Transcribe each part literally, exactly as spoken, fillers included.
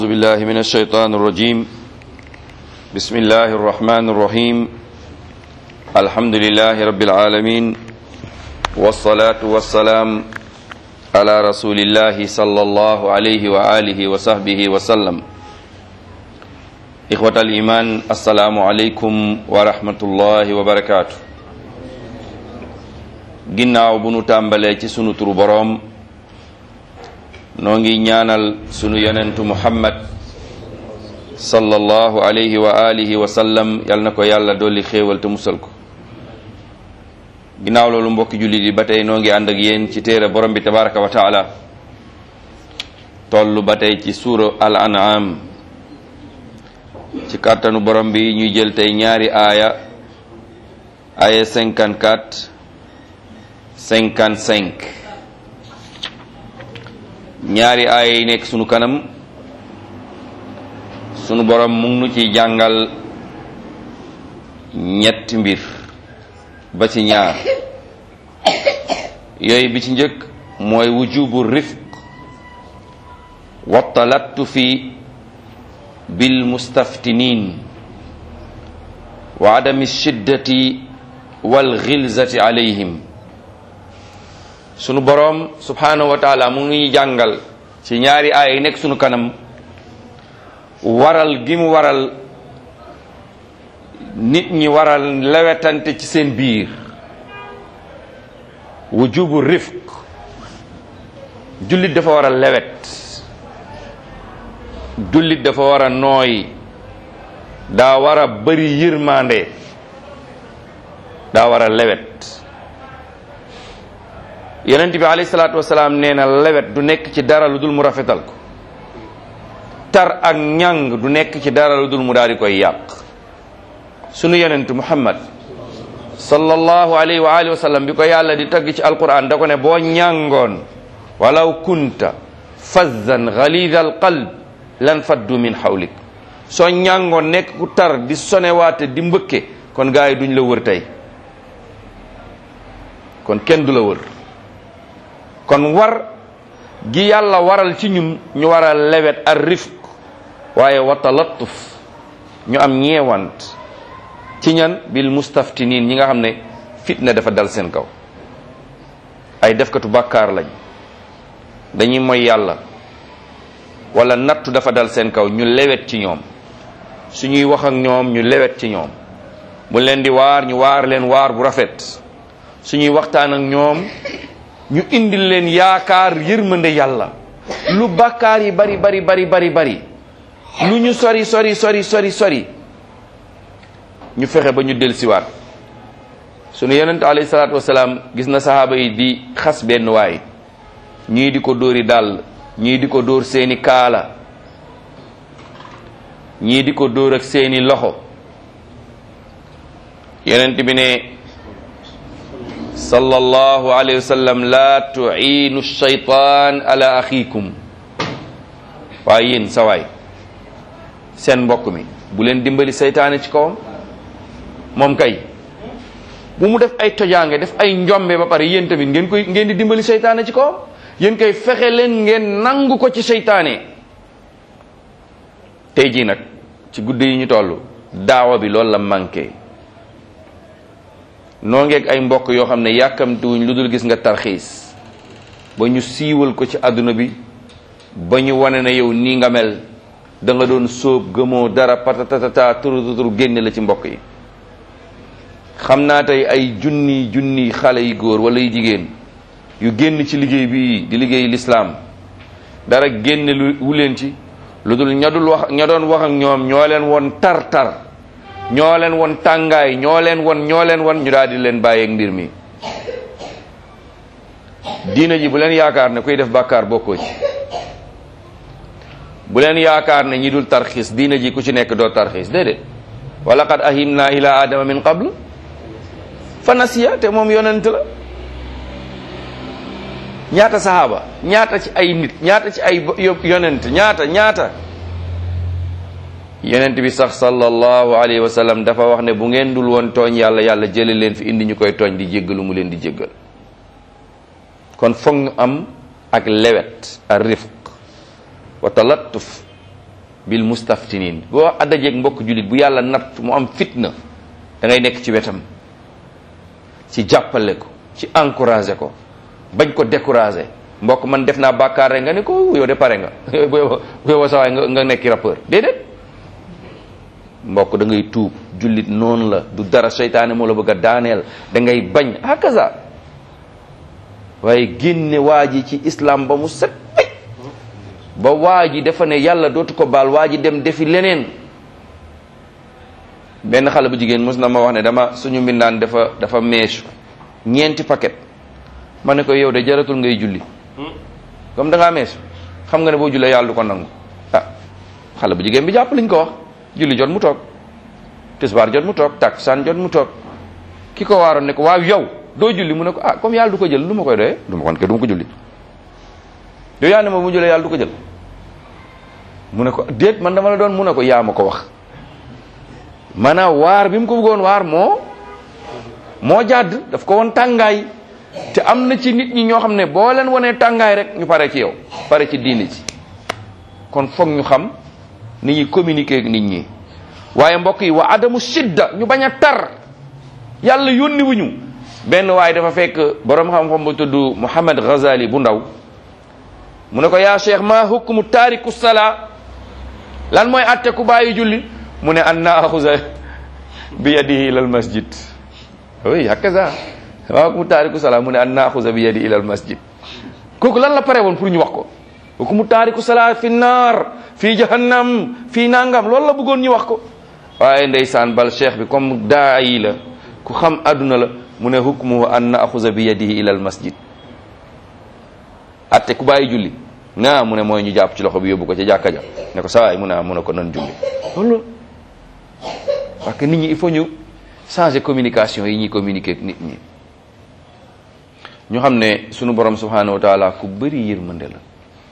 أعوذ بالله من الشيطان الرجيم بسم الله الرحمن الرحيم الحمد لله رب العالمين والصلاة والسلام على رسول الله صلى الله عليه وآله وصحبه وسلم إخوة الإيمان السلام عليكم ورحمة الله وبركاته ginnaaw bu nu tàmbalee ci sunu turu boroom noo ngi ñaanal sunu yonentu muhammad sallallahu alayhi wa alihi wa sallam yal na ko yàlla dolli xéewal te musal ko ginnaaw loolu mbokki jullit yi ba tey noo ngi ànd ak yéen ci téere borom bi tabaraka wa taala tollu ba tey ci suura al an'am ci kàttanu borom bi ñuy jël tey ñaari aaya aaya cinquante-quatre cinquante-cinq ñaari aaya yi nekk sunu kanam sunu borom mu ngi nu ci jàngal ñetti mbir ba ci ñaar yooyu bi ci njëkk mooy wujubu rifq wa talattufi bil mustaftinin wa adami shiddati wal ghilzati alayhim sunu boroom subhanahu wa taala mu ngi jàngal ci ñaari aaya yi nekk sunu kanam waral gi mu waral nit ñi waral lewetante ci seen biir wujubu rifq jullit dafa war a lewet jullit dafa war a nooy daa war a bari yërmande daa war a lewet yonent bi alayhi salaatu wasalaam nee na lewet du nekk ci dara lu dul mu rafetal ko tar ak ñàng du nekk ci dara lu dul mu daal di koy yàq sunu yonent muhammad sallallahu alayhi wa alihi wa sallam bi ko yàlla di tagg ci alquran da ko ne boo ñàngoon walaw kunta fazzan ghalidha alqalb lan faddu min hawlik soo ñàngoon nekk ku tar di sonewaate di mbëkke kon gaa yi duñ la wër tey kon kenn du la wër kon war gi yàlla waral ci ñun ñu war a lewet ar rifq waaye wa talattuf ñu am ñeewant ci ñan bil mustaftinin ñi nga xam ne fitna dafa dal seen kaw ay defkatu bàkkaar lañ dañuy moy yàlla wala nattu dafa dal seen kaw ñu lewet ci ñoom suñuy wax ak ñoom ñu lewet ci ñoom bu leen di waar ñu waar leen waar bu rafet suñuy waxtaan ak ñoom ñu indil leen yaakaar yërmande yàlla lu bàkkaar yi bari bari bari bari bari lu ñu sori sori sori sori sori ñu fexe ba ñu dellusiwaat sunu yonent alayhi salaatu wasalaam gis na sahaaba yi di xas benn waay ñii di ko dóori dàll ñii di ko dóor seeni kaala ñii di ko dóor ak seeni loxo yonent bi ne sallallahu alayhi wa sallam la tu'inu shaytan ala akhikum waaye yéen sawaay seen mbokk mi bu leen dimbali seytaane ci kawam moom kay bu mu def ay tojaange def ay njombe ba pare yéen tamit ngeen koy ngeen di dimbali seytaane ci kawam yéen koy fexe leen ngeen nangu ko ci seytaane tey jii nag ci guddi yi ñu toll daawa bi loolu la manqué noo ngeeg ay mbokk yoo xam ne yàkkamtiwuñ lu dul gis nga tarxiis ba ñu siiwal ko ci àdduna bi ba ñu wane ne yow nii nga mel da nga doon sóob gëmoo dara patatatata turututur génne la ci mbokk yi xam naa tey ay junni junni xale yu góor wala yu jigéen yu génn ci liggéey bi di liggéey lislaam dara génne lu wu leen ci lu dul ña dul wax ña doon wax ak ñoom ñoo leen woon tar tar ñoo leen won tàngaay ñoo leen won ñoo leen won ñu daal di leen bàyyeeg mbir mi diina ji bu leen yaakaar ne kuy def bàkkaar bokkoo ci bu leen yaakaar ne ñi dul tarxiis diina ji ku ci nekk doo tarxiis déedéet wa laqad ahimna ila adama min qabl fa nasiya te moom yonent la ñaata sahaaba ñaata ci ay nit ñaata ci ay yonent ñaata ñaata yonent bi sax sallallahu alayhi wa sallam dafa wax ne bu ngeen dul woon tooñ yàlla yàlla jële leen fi indi ñu koy tooñ di jéggalu mu leen di jéggal kon foog ñu am ak lewet ar rifq wa talattuf bil mustaftinin boo addajeeg mbokk jullit bu yàlla natt mu am fitna da ngay nekk ci wetam ci jàppale ko ci encouragé ko bañ ko découragé mbokk man def naa bàkkaar rek nga ne ko yow de pare nga bu yow sawaay nga nga nekki rappeur déedéet mbokk da ngay tuub jullit noonu la du dara seytaane moo la bëgg a daaneel da ngay bañ hakaza waaye génne waa ji ci islam ba mu set ba waa ji dafa ne yàlla dootu ko baal waa ji dem defi leneen benn xale bu jigéen mos na ma wax ne dama suñu mbindaan dafa dafa meesu ñeenti paquet ma ne ko yow de jaratul ngay julli comme da ngaa meesu xam nga ne boo jullee yàlla du ko nangu ah xale bu jigéen bi jàpp liñ ko wax julli jot mu toog tisbaar jot mu toog takkusaan jot mu toog ki ko waaroon ne ko waaw yow doo julli mu ne ko ah comme yàlla du ko jël lu ma koy doyee du ma kon ke du ma ko julli yow yaa ne ma bu jullee yàlla du ko jël mu ne ko déet man dama la doon mu ne ko yaa ma ko wax maanaam waar bi mu ko bëggoon waar moo moo jàdd daf ko woon tàngaay te am na ci nit ñi ñoo xam ne boo leen wanee tàngaay rek ñu pare ci yow pare ci diini ci kon foog ñu xam ni ñuy communiquer ak nit ñi waaye mbokk yi wa adamu sidda ñu bañ a tar yàlla yónni wuñu benn waaye dafa fekk borom xam-xam bu tudd Muhammad Ghazali bu ndaw mu ne ko yaa cheikh ma hukmu taariku salaa lan mooy atte ku bàyyi julli mu ne an naaxuza bi yadihi ila al masjid oui hakaza ma hukmu taariku salaa mu ne an naaxuza bi yadihi ila al masjid kooku lan la pare woon pour ñu wax ko hukmu taariku salaa fi naar fi jahannam fi nangam loolu la bëggoon ñu wax ko waaye ndeysaan bal cheikh bi comme daayi la ku xam adduna la mu ne hukmuhu an naaxuza bi yadihi ila al masjid atte ku bàyyi julli naa mu ne mooy ñu jàpp ci loxo bi yóbbu ko ca jàkka ja ne ko sawaay mu ne mu ne ko nan julli loolu parce que nit ñi il faut ñu changer communication yi ñuy communiquer ak nit ñi ñu xam ne sunu borom subhanahu wa taala ku bëri yërmande la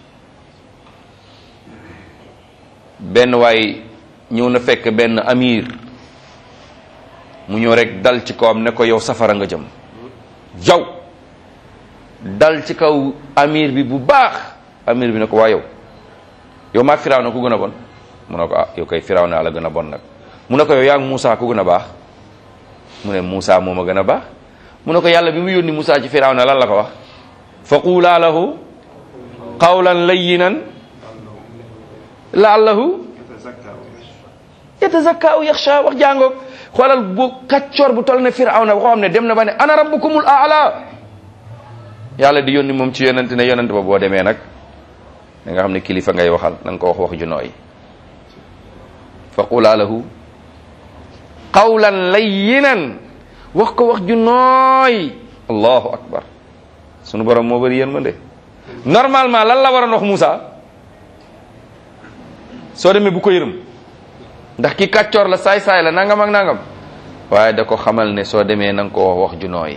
benn waay ñëw na fekk benn amir mu ñëw rek dal ci kawam ne ko yow safara nga jëm jaw dal ci kaw amir bi bu baax amir bi ne ko waa yow yow maag firaaw na ku gën a bon mu ne ko ah yow kay firaaw naa la gën a bon nag mu ne ko yow yaa ngi Moussa ku gën a baax mu ne Moussa moom a gën a baax mu ne ko yàlla bi mu yónni Moussa ci firaaw na lan la ko wax fa quulaa lahu qawlan layyinan la'allahu yatazakka aw yaxsha wax jàngoog xoolal bu kàccoor bu toll ne firaaw na waxoo xam ne dem na ba ne ana rabbukumul a'la yàlla di yónni moom ci yonent ne yonent ba boo demee nag da nga xam ne kilifa ngay waxal na nga ko wax wax ju nooy fa qulaa lahu qawlan layyinan wax ko wax ju nooy allahu akbar sunu borom moo bëri yërmande normalement lan la waroon wax Moussa soo demee bu ko yërëm ndax ki kàccoor la saay-saay la nangam ak nangam waaye da ko xamal ne soo demee na nga ko wax wax ju nooy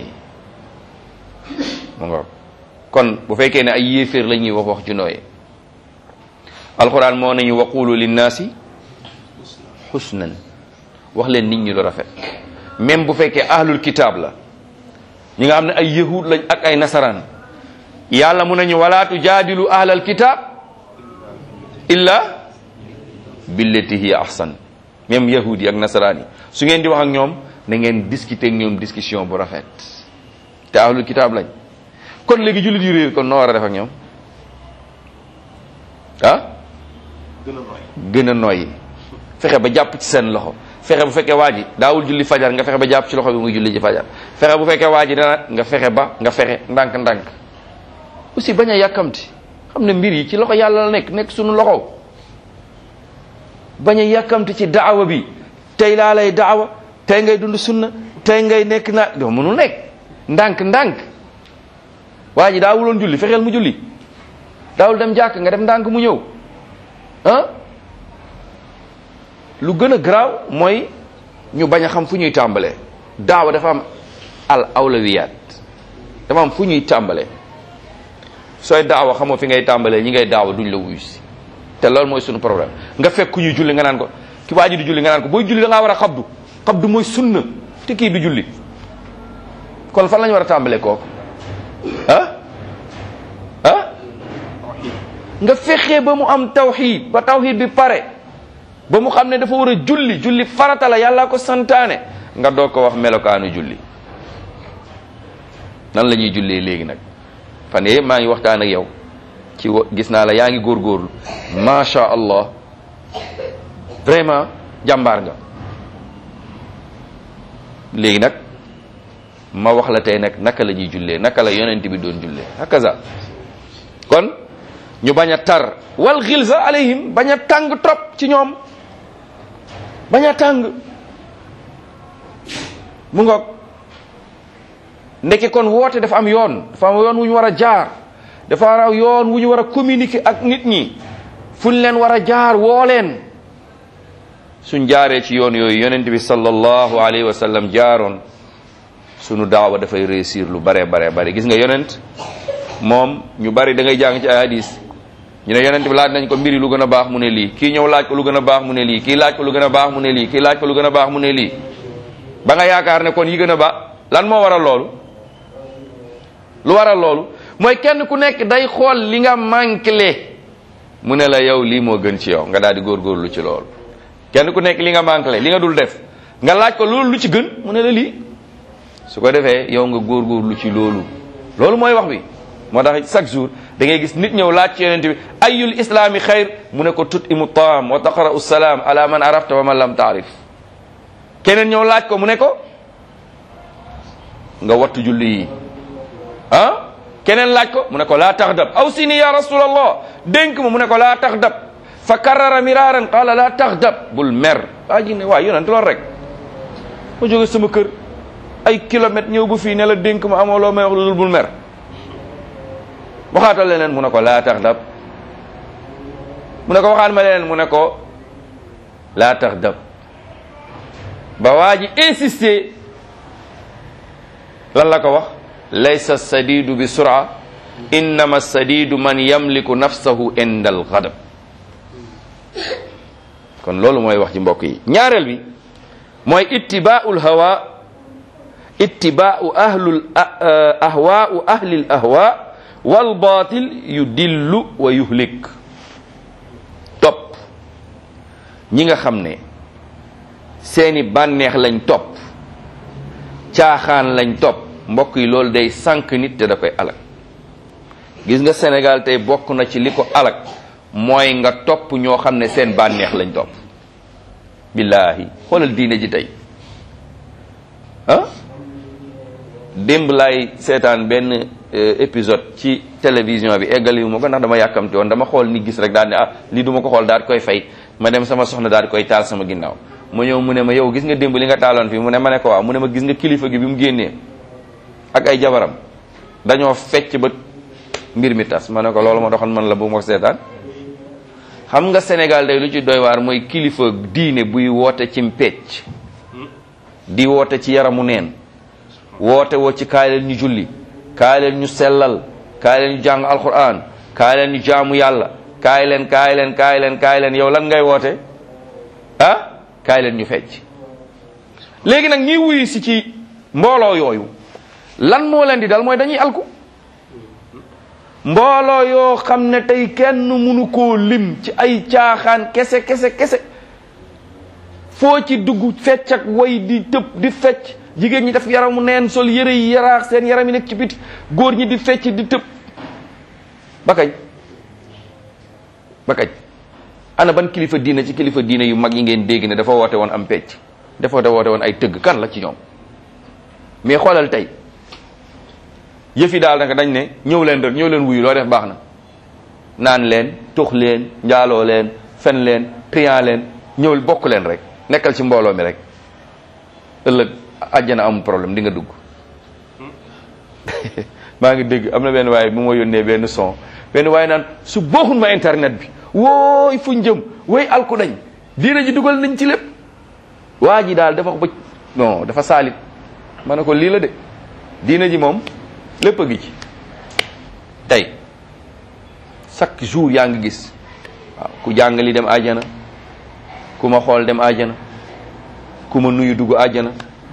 mu nga kon bu fekkee ne ay yéeféer la ñuy wax wax ju nooy alquran moo nañu waqulu linnaasi husnan wax leen nit ñi lu rafet même bu fekkee ahlul kitaab la ñi nga xam ne ay yahud lañ ak ay nasaraan yàlla mu nañu wala tujaadilu ahlal kitaab illa billati hiya ahsan même yahud yi ak nasaraan yi su ngeen di wax ak ñoom na ngeen discuter ak ñoom discussion bu rafet te ahlul kitaab lañ kon léegi jullit yu réer kon noo war a def ak ñoom ah gën a nooyi fexe ba jàpp ci seen loxo fexe bu fekkee waa ji daawul julli fajar nga fexe ba jàpp ci loxo bi muy julli ji fajar fexe bu fekkee waa ji dana nga fexe ba nga fexe ndànk-ndànk aussi bañ a yàkkamti xam ne mbir yi ci loxo yàlla la nekk nekk suñu loxo bañ a yàkkamti ci daawa bi tey laa lay daawa tey ngay dund sunna tey ngay nekk na doo mënul nekk ndànk-ndànk waa ji daawuloon julli fexeel mu julli daawul dem jàkk nga dem ndànk mu ñëw ah lu gën a garaaw mooy ñu bañ a xam fu ñuy tàmbalee daawa dafa am al awlawiyaat dafa am fu ñuy tàmbalee sooy daawa xamoo fi ngay tàmbalee ñi ngay daawa duñ la wuyu si te loolu mooy suñu problème nga fekk ku ñuy julli nga naan ko ki waa ji di julli nga naan ko booy julli da ngaa war a xabdu xabdu mooy sunna te kii du julli kon fan la ñu war a tàmbalee kooku ah ah nga fexee ba mu am tawxiid ba tawxiid bi pare ba mu xam ne dafa war a julli julli farata la yàlla ko santaane nga doog ko wax melokaanu julli. nan la ñuy jullee léegi nag fan yii maa ngi waxtaan ak yow ci gis naa la yaa ngi góorgóorlu macha allah vraiment jàmbaar nga léegi nag ma wax la tey nag naka la ñuy jullee naka la yonent bi doon jullee hakaza kon ñu bañ a tar wal xilza alayhim bañ a tàng trop ci ñoom bañ a tàng mu ngoog ndeke kon woote dafa am yoon dafa am yoon wu ñu war a jaar dafa am yoon wu ñu war a communiquer ak nit ñi fu ñu leen war a jaar woo leen suñ jaaree ci yoon yooyu yonent bi sallallahu alayhi wa sallam jaaroon sunu daawa dafay réussir lu bare bare bare gis nga yonent moom ñu bari da ngay jàng ci ay hadis ñu ne yonent bi laaj nañ ko mbiri lu gën a baax mu ne lii kii ñëw laaj ko lu gën a baax mu ne lii kii laaj ko lu gën a baax mu ne lii kii laaj ko lu gën a baax mu ne lii ba nga yaakaar ne kon yi gën a baax lan moo waral loolu lu waral loolu mooy kenn ku nekk day xool li nga manqué mu ne la yow lii moo gën ci yow nga daal di góorgóorlu ci loolu kenn ku nekk li nga manqué li nga dul def nga laaj ko loolu lu ci gën mu ne la lii su ko defee yow nga góorgóorlu ci loolu loolu mooy wax bi moo tax chaque jour da ngay gis nit ñëw laaj ci yonent bi ayul islaami xayr mu ne ko tut imu taam wa taqra'u salaam ala man arafta wa man lam taarif keneen ñëw laaj ko mu ne ko nga wattu julli yi ah keneen laaj ko mu ne ko laa taxdab aw sini ya rasulallah dénk ma mu ne ko laa taxdab fa karrara miraaran qaala laa taxdab bul mer waa ji ne waa yonent loolu rek ma jóge sama kër ay kilomètres ñëw bu fii ne la dénk ma amoo loo may wax lu dul bul mer waxaatal leneen mu ne ko laa taxdab mu ne ko waxaat ma leneen mu ne ko laa taxdab ba waa ji insister lan la ko wax laysa sadidu bi sura innama sadidu man yamliku nafsahu inda al ghadab kon loolu mooy wax ci mbokk yi ñaareel bi mooy ittibaa'ul hawa ittibaa'u ahlul ahwaa'u ahlil ahwa wal baatil yudillu wa yuhlik topp ñi nga xam ne seeni bànneex lañ topp caaxaan lañ topp mbokk yi loolu day sànq nit te da koy alak gis nga Sénégal tey bokk na ci li ko alak mooy nga topp ñoo xam ne seen bànneex lañ topp billaahi xoolal diine ji tey ah démb laay seetaan benn épisode ci télévision bi eggaliwu ma ko ndax dama yàkkamti woon dama xool ni gis rek daal ne ah lii duma ko xool daal di koy fay ma dem sama soxna daal di koy taal sama ginnaaw ma ñëw mu ne ma yow gis nga démb li nga taaloon fii mu ne ma ne ko waaw mu ne ma gis nga kilifa gi bi mu génnee ak ay jabaram dañoo fecc ba mbir mi tas ma ne ko loolu ma doxoon man la bu ma seetaan xam nga Sénégal day lu ci doy waar mooy kilifa diine buy woote ci pecc di woote ci yaramu neen woote woo ci kaay leen ñu julli kaay leen ñu sellal kaay leen ñu jàng alquran kaay leen ñu jaamu yàlla kaay leen kaay leen kaay leen kaay leen yow lan ngay woote ah kaay leen ñu fecc léegi nag ñiy wuyu si ci mbooloo yooyu lan moo leen di dal mooy dañuy alku mbooloo yoo xam ne tey kenn mënu koo lim ci ay caaxaan kese kese kese foo ci dugg fecc ak way di tëb di fecc jigéen ñi def yaramu neen sol yëre yi yaraax seen yaram yi nekk ci biti góor ñi di fecc di tëb ba kañ ba kañ ana ban kilifa diine ci kilifa diine yu mag yi ngeen dégg ne dafa woote woon am pecc dafa woote woon ay tëgg kan la ci ñoom mais xoolal tey yëfi daal nag dañ ne ñëw leen rek ñëw leen wuyu loo def baax na naan leen tux leen njaaloo leen fen leen trian leen ñëwul bokk leen rek nekkal ci mbooloo mi rek ëllëg àjjana amul problème di nga dugg maa ngi dégg am na benn waaye bu ma yónnee benn son benn waaye naan su bokkuñ ma internet bi wooy fuñ jëm wooy alku dañ diina ji dugal nañ ci lépp waa ji daal dafa bëj non dafa saalit ma ne ko lii la de diina ji moom lépp a ngi ci tey chaque jour yaa ngi gis waaw ku jàngali dem àjjana ku ma xool dem àjjana ku ma nuyu dugg àjjana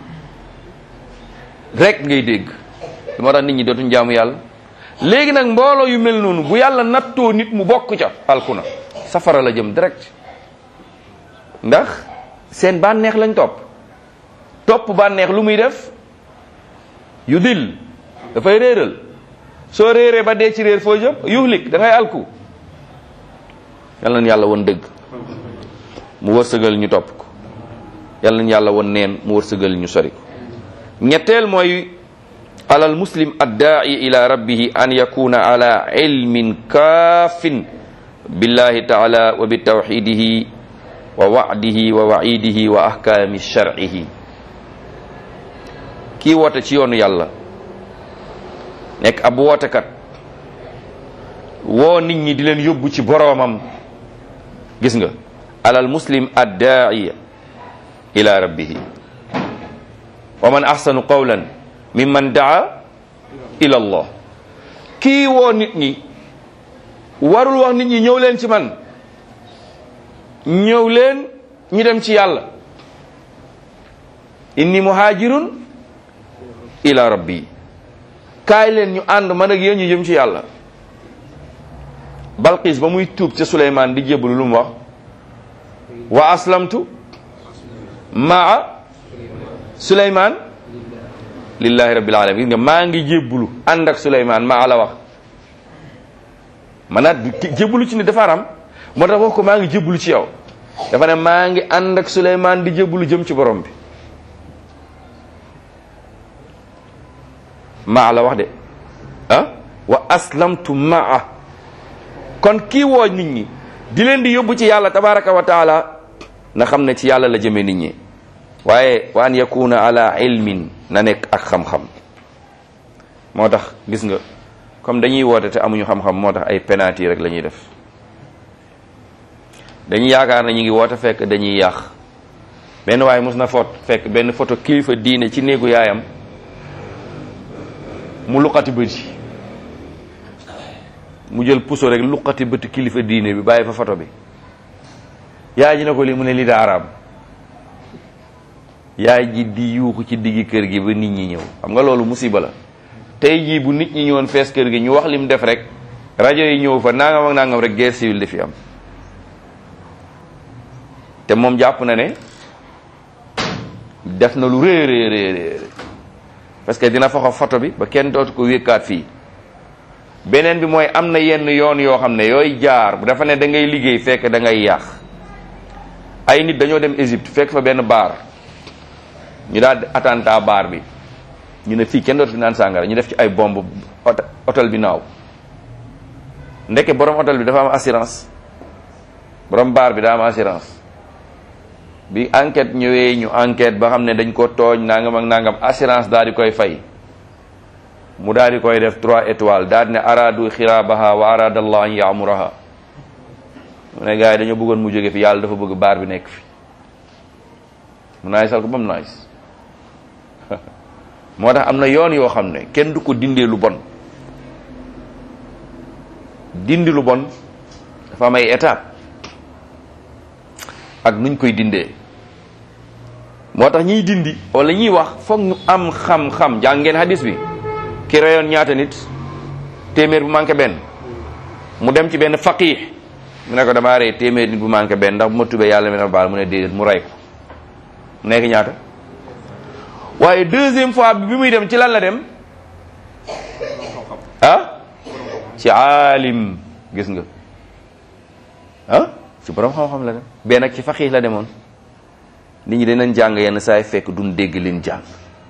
rek ngay dégg moo tax nit ñi dootuñ jaamu yàlla léegi nag mbooloo yu mel noonu bu yàlla nattoo nit mu bokk ca alku na safara la jëm direct ndax seen bànneex lañ topp topp bànneex lu muy def yu dil dafay réeral soo réeree ba dee ci réer foo jëm yuhlik da ngay alku yal nañ yàlla won dëgg mu wërsëgal ñu topp ko yal nañ yàlla won neen mu wërsëgal ñu sori ko ñetteel mooy alal muslim addaa'i ila rabbihi an yakuna ala ilmin kaafin billahi taala wa bi tawxidihi wa wa'dihi wa wa'idihi wa ahkaami shar'ihi kii woote ci yoonu yàlla nekk ab wootekat woo nit ñi di leen yóbbu ci boroomam gis nga alal muslim addaa'i ila rabbihi wa man ahsanu qawlan mimman daa ila allah kii woo nit ñi warul wax nit ñi ñëw leen ci man ñëw leen ñu dem ci yàlla inni muhajirun ila rabbi kaay leen ñu ànd man ak yéen ñu jëm ci yàlla Balqis ba muy tuub ca Suleymaan di jébbalu lu mu wax wa aslamtu maa Suleymaan lillahi rabbil alamin nga maa ngi jébbulu ànd ak Suleymaan maa la wax manaat jébbulu ci ni dafa aram moo tax wax ko maa ngi jébbulu ci yow dafa ne maa ngi ànd ak Suleymaan di jébbulu jëm ci borom bi maa la wax de ah wa aslamtu maa kon kii woo nit ñi di leen di yóbbu ci yàlla tabaraka wa taala na xam ne ci yàlla la jëmee nit ñi waaye wa an yakuna ala ilmin na nekk ak xam-xam moo tax gis nga comme dañuy woote te amuñu xam-xam moo tax ay penalty rek la ñuy def dañuy yaakaar na ñu ngi woote fekk dañuy yàq benn waaye mos na foot fekk benn photo kilifa diine ci néegu yaayam mu luqati bëti mu jël puso rek luqati bëti kilifa diine bi bàyyi fa photo bi yaay ji na ko lii mu ne lii daa araam yaay ji di yuuxu ci diggi kër gi ba nit ñi ñëw xam nga loolu musiba la tey jii bu nit ñi ñëwoon fees kër gi ñu wax lim def rek rajo yi ñëw fa nangam ak nangam rek guerre civile di fi am te moom jàpp na ne def na lu rëy rëy rëy parce que dina faxa photo bi ba kenn dootu ko wékkaat fii beneen bi mooy am na yenn yoon yoo xam ne yooy jaar bu dafa ne da ngay liggéey fekk da ngay yàq ay nit dañoo dem Égypte fekk fa benn baar ñu daal attentat baar bi ñu ne fii kenn dootu fi naan sàngara ñu def ci ay bomb hôtel bi naaw ndeke borom hôtel bi dafa am assurance borom baar bi daa am assurance bi enquête ñëwee ñu enquête ba xam ne dañ ko tooñ nangam ak nangam assurance daal di koy fay mu daal di koy def trois étoiles daal di ne aradu xiraabaha wa arada allah an yaamuraha mu ne gars yi dañoo bëggoon mu jóge fi yàlla dafa bëgg baar bi nekk fi mu naay sal ko ba mu naay moo tax am na yoon yoo xam ne kenn du ko dindee lu bon dindi lu bon dafa am ay étape ak nuñ koy dindee moo tax ñiy dindi wala ñiy wax foog ñu am xam-xam jàng ngeen hadis bi ki reyoon ñaata nit téeméer bu manqué benn mu dem ci benn faqih mu ne ko damaa rey téeméer nit bu manqué benn ndax bu ma tubee yàlla mi na baal mu ne déedéet mu rey ko mu nekk ñaata waaye deuxième fois bi bi muy dem ci lan la dem ah ci aalim gis nga ah ci borom xam-xam la dem benn ak ci faqih la demoon nit ñi dinañ jàng yenn saay fekk duñ dégg leen jàng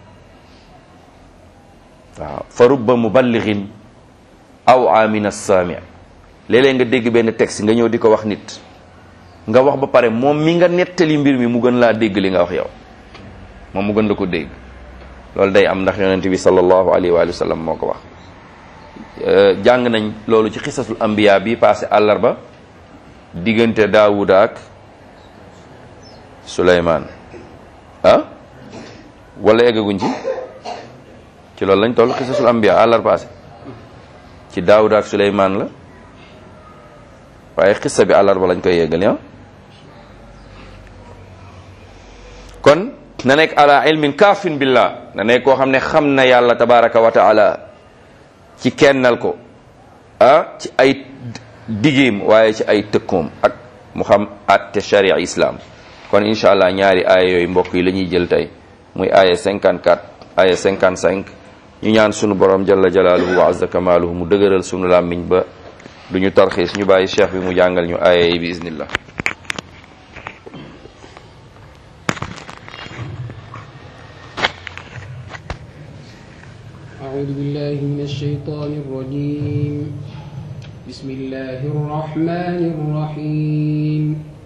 waaw fa rubba muballighin aw amin as-sami léeg-léeg nga dégg benn texte nga ñëw di ko wax nit nga wax ba pare moom mi nga nettali mbir mi mu gën laa dégg li nga wax yow moom mu gën la ko dégg loolu day am ndax yonent bi sallallahu alayhi wa sallam moo ko wax jàng nañ loolu ci xisasul anbiya bi passé àllarba diggante Daawuda ak Suleymaan ah wala eggaguñ ci ci loolu lañ toll xisasul anbiya àllarba passé ci Daawuda ak Suleymaan la waaye xissa bi àllarba lañ koy yeggal ya kon na nekk ala ilmin kaafin billah na nekk koo xam ne xam na yàlla tabaraka wa taala ci kennal ko ah ci ay digéem waaye ci ay tëkkoom ak mu xam atte sharia islam kon incha allah ñaari aaya yooyu mbokk yi la ñuy jël tey muy aaya cinquante-quatre aaya cinquante-cinq ñu ñaan sunu borom jalla jalaaluhu wa azza kamaaluhu mu dëgëral sunu làmmiñ ba duñu tarxiis ñu bàyyi cheikh bi mu jàngal ñu aaya yi bi iznillah. أعوذ بالله من الشيطان الرجيم بسم الله الرحمن الرحيم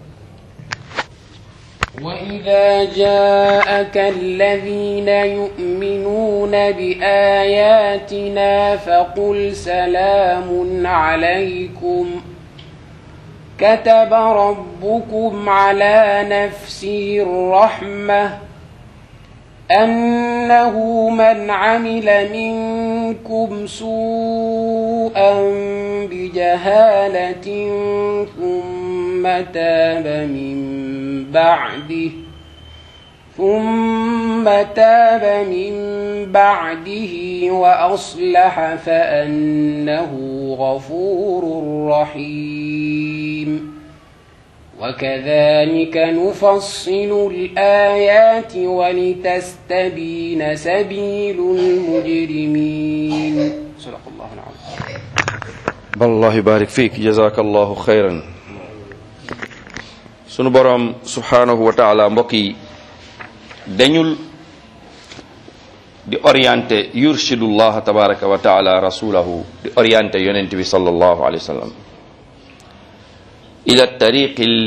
وإذا جاءك الذين يؤمنون بآياتنا فقل سلام عليكم كتب ربكم على نفسه الرحمة أنه من عمل منكم سوءا بجهالة ثم تاب من بعده ثم تاب من بعده وأصلح فأنه غفور رحيم وكذلك نفصل الآيات ولتستبين سبيل المجرمين صدق الله العظيم. الله يبارك فيك جزاك الله خيرا. sunu borom subhanahu wa taala mbokk yi dañul di orienté yurshidullah tabaraka wa taala rasulahu di orienté yonent bi sallallahu alayhi wa sallam ila tariqil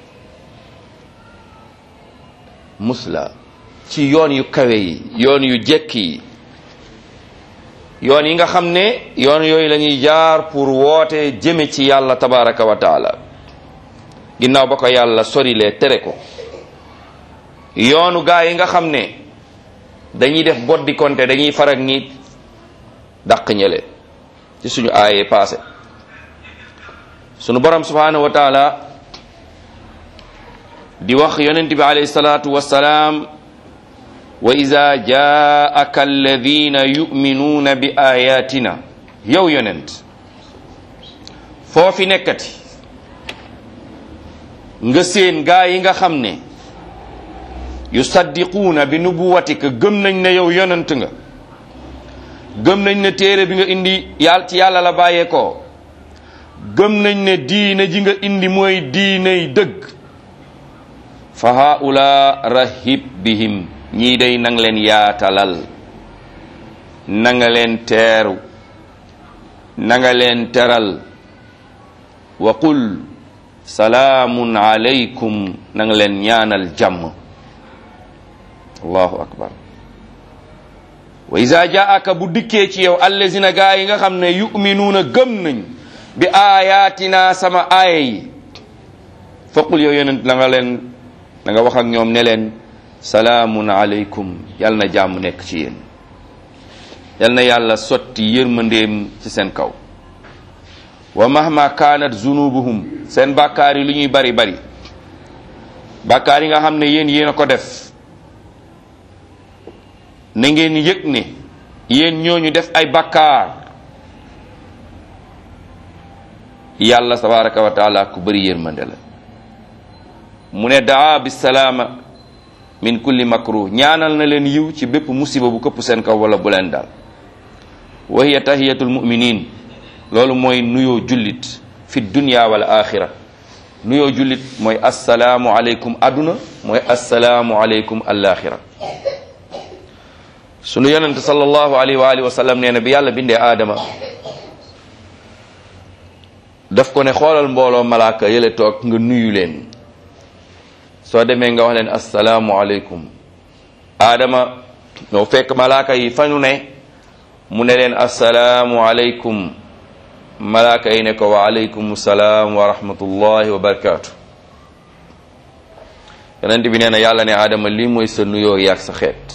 musla ci yoon yu kawe yi yoon yu jekk yi yoon yi nga xam ne yoon yooyu la ñuy jaar pour woote jëme ci yàlla tabaraka wa taala ginnaaw ba ko yàlla sorilee tere ko yoonu gaa yi nga xam ne dañuy def boddi konte dañuy farag ñi dàq ñële ci suñu aaye passé sunu borom subhanahu wa taala di wax yonent bi alayhi salatu wassalaam wa iza jaaka alladhina yu'minuna bi ayatina yow yonent foofi nekkati nga seen gaa yi nga xam ne yusaddiquuna bi nubuwatika gëm nañ ne yow yonent nga gëm nañ ne téere bi nga indi yàlla ci yàlla la bàyyeekoo gëm nañ ne diine ji nga indi mooy diiney dëgg fa haula rahib bihim ñii day nang leen yaatalal na nga leen teeru na nga leen teral wa qul salaamun alaykum na nga leen ñaanal jàmm. allahu akbar. wa iza jaaka bu dikkee ci yow allazina gaa yi nga xam ne yuminuuna gëm nañ bi ayatina sama aaya yi faqul yow yonent la nga leen da nga wax ak ñoom ne leen salaamun alaykum yal na jàmm nekk ci yéen yal na yàlla sotti yërmandeem ci seen kaw wa mahma kaanat zunubuhum seen bàkkaar yi lu ñuy bari bari bàkkaar yi nga xam ne yéen yéen a ko def na ngeen yëg ne yéen ñooñu def ay bàkkaar yàlla tabaraka wa taala ku bëri yërmande la mu ne daa bisalaama min kulli makruh ñaanal na leen yiw ci bépp musiba bu këpp seen kaw wala bu leen daal wa hiya tahiyatul muminin loolu mooy nuyoo jullit fi dunya wal axira nuyoo jullit mooy assalaamu aleykum aduna mooy assalaamu aleykum alaxira sunu yonente sallallahu alayhi wa alihi wa sallam nee na bi yàlla bindee aadama daf ko ne xoolal mbooloo malaaka yële toog nga nuyu leen soo demee nga wax leen assalaamu aleykum aadama ñoo fekk malaaka yi fa ñu ne mu ne leen assalaamu aleykum malaaka yi ne ko wa aleykum salaam wa rahmatullahi wa barakaatu yonent bi nee na yàlla ne aadama lii mooy sa nuyoo yaag sa xeet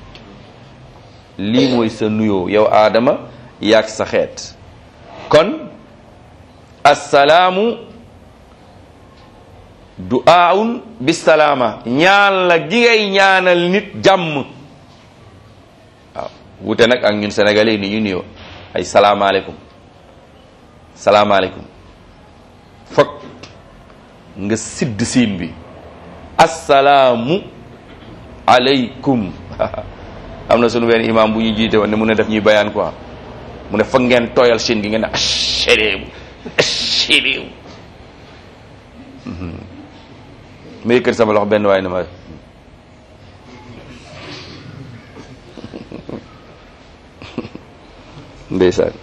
lii mooy sa nuyoo yow aadama yaag sa xeet kon assalaamu du'aun bisalaama ñaan la gi ngay ñaanal nit jàmm waaw wute nag ak ñun sénégalais ni ñu nuyoo ay salaamaaleykum salaamaaleykum fokk nga sidd siin bi assalaamu aleykum am na sunu benn imam bu ñu jiite woon ne mu ne def ñuy bayaan quoi mu ne foog ngeen tooyal seen gi ngeen ne asalaam asalaam ma yëkkati sama loxo benn waay ne ma ndeysaan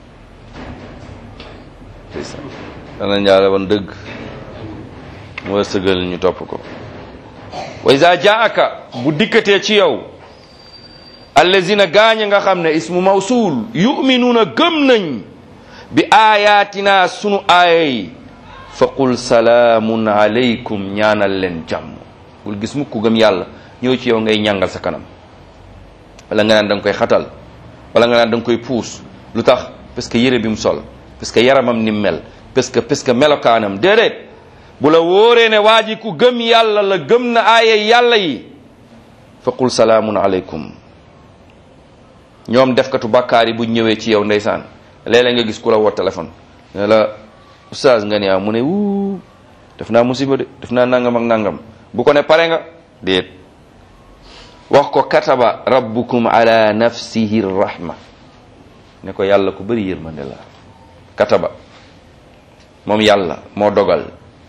ndeysaan dana ñaare woon dëgg mu war sëgal ñu topp ko wa iza jaaka bu dikkatee ci yow allazina gaañ nga xam ne ismu mawsul yuminuuna gëm nañ bi ayatina sunu aaya yi fa qul salaamun alaykum ñaanal leen jàmm bul gis mukk gëm yàlla ñëw ci yow ngay ñàngal sa kanam wala nga naan da nga koy xatal wala nga naan da nga koy puus lu tax parce que yére bi mu sol parce que yaramam ni mel parce que parce que melokaanam déedéet bu la wóoree ne waa ji ku gëm yàlla la gëm na aaya yàlla yi fa qul salaamun alaykum ñoom defkatu bàkkaar yi bu ñëwee ci yow ndeysaan léeg-léeg nga gis ku la woo téléphone ne la oustaz nga ne ah mu ne wuu def naa musiba de def naa nangam ak nangam bu ko ne pare nga déet wax ko kataba rabbukum ala nafsihi rahma ne ko yàlla ku bëri yërmande la kataba moom yàlla moo dogal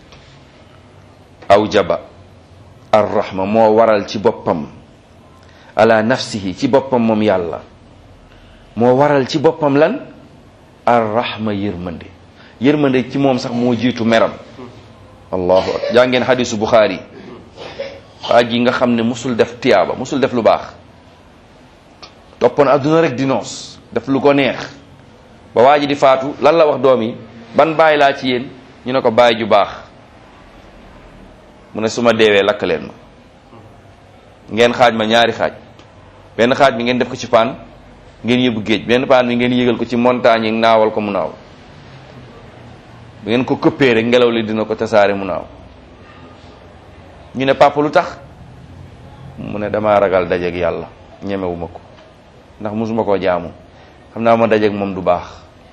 aw jaba ar rahma moo waral ci boppam ala nafsihi ci boppam moom yàlla moo waral ci boppam lan ar rahma yërmande yërmande ci moom sax moo jiitu meram allahu akbar jaa ngeen hadisu Bukhari waa ji nga xam ne musul def tiyaaba musul def lu baax toppoon adduna rek di noos def lu ko neex ba waa ji di faatu lan la wax doom yi ban baay laa ci yéen ñu ne ko baay ju baax mu ne su ma deewee lakk leen ma ngeen xaaj ma ñaari xaaj benn xaaj bi ngeen def ko ci paan ngeen yóbbu géej benn paan bi ngeen yégal ko ci montagne yi naawal ko mu naaw bu ngeen ko këppee rek ngelaw li dina ko tasaare mu naaw ñu ne papa lu tax mu ne damaa ragal dajeeg yàlla ñemewuma ko ndax musuma koo jaamu xam naa ma dajeeg moom du baax